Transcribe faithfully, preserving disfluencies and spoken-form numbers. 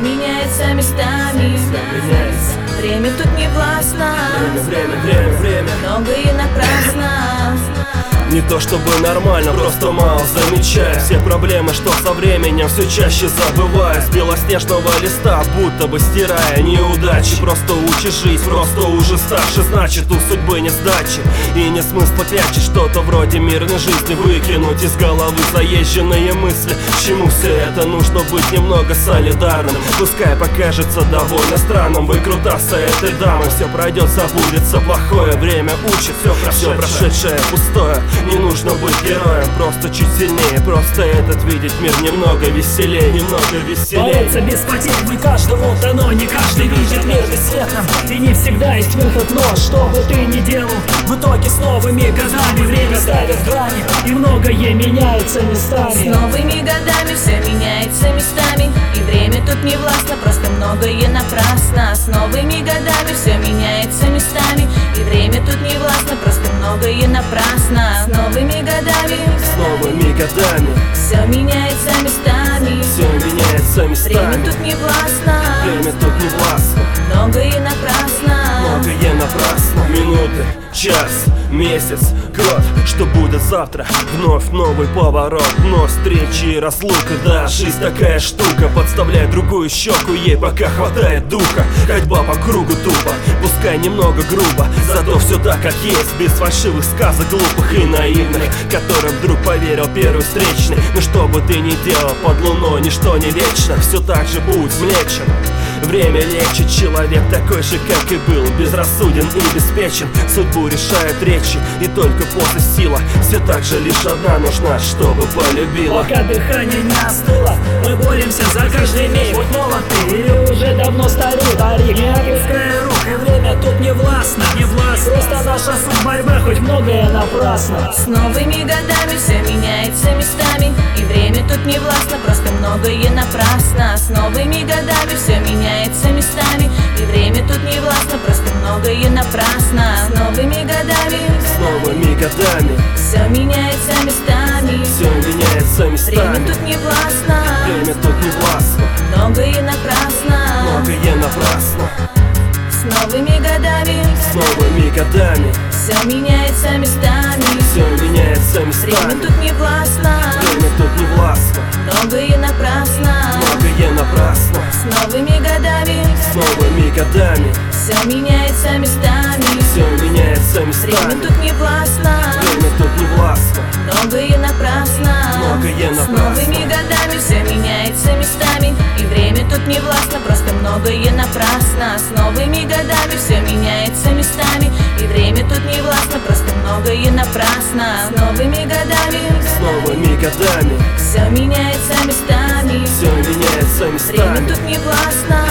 меняется местами. Время тут не властно. Время, время, время, время. Многое напрасно. Не то чтобы нормально, просто мало замечаю все проблемы, что со временем все чаще забываю. С белоснежного листа, будто бы стирая неудачи. Просто учишь жизнь, просто уже старше, значит у судьбы не сдачи. И не смысла клячить что-то вроде мирной жизни, выкинуть из головы заезженные мысли. К чему все это? Нужно быть немного солидарным. Пускай покажется довольно странным выкрутасы этой дамы. Все пройдет, забудется, плохое время учит. Все прошедшее, все прошедшее пустое. Не нужно быть героем, просто чуть сильнее. Просто этот видеть мир немного веселее, немного веселее. Бороться без потерь не каждому дано, не каждый видит мир бесцветным. И не всегда есть выход, но что бы ты ни делал, в итоге с новыми годами время ставит грани, и многое меняется местами. С новыми годами все меняется местами, и время тут не властно, просто многое напрасно. С новыми годами все меняется местами, и время тут не властно, просто многое напрасно. С новыми годами, с новыми годами все меняется местами, все меняется местами. Время тут не властно, время тут не властно. Многое напрасно, многое напрасно. Минуты, час, месяц, год. Что будет завтра? Вновь новый поворот, вновь встречи и разлука. Да, жизнь такая штука, подставляй другую щеку, ей пока хватает духа. Ходьба по кругу тупо, пускай немного грубо, зато все так как есть, без фальшивых сказок глупых и наивных, которым вдруг поверил первый встречный. Но что бы ты ни делал под луной, ничто не вечно, все так же путь млечен. Время лечит, человек такой же, как и был, безрассуден и беспечен. Судьбу решают речи, и только после сила. Все так же лишь одна нужна, чтобы полюбила. Пока дыхание не остыло, мы боремся за каждый миг. Будь молод ты или уже давно старик, старик. Не опускай рук, и время тут не властно, не властно. Просто наша суть борьба, хоть многое напрасно. С новыми годами все меняется местами, и время тут не властно, просто многое напрасно. С новыми годами все меняется местами, и время тут не властно, просто многое напрасно. С новыми годами, с новыми годами все меняется местами, все меняется местами. Время тут не властно, время тут не властно. Многое напрасно, многое напрасно. С новыми годами, с новыми годами все меняется местами, все меняется местами. Время тут не властно, время тут не властно. Многое напрасно, многое напрасно. С новыми годами, с новыми годами все меняется местами, все меняется местами. Время тут не властно, время тут не властно. Многое напрасно, многое напрасно. С новыми годами все меняется местами, и время тут не властно, просто многое напрасно. С новыми годами все меняется местами, и время тут не властно, просто многое напрасно. С новыми годами, с новыми годами все меняется местами, все меняется местами. Время тут не властно,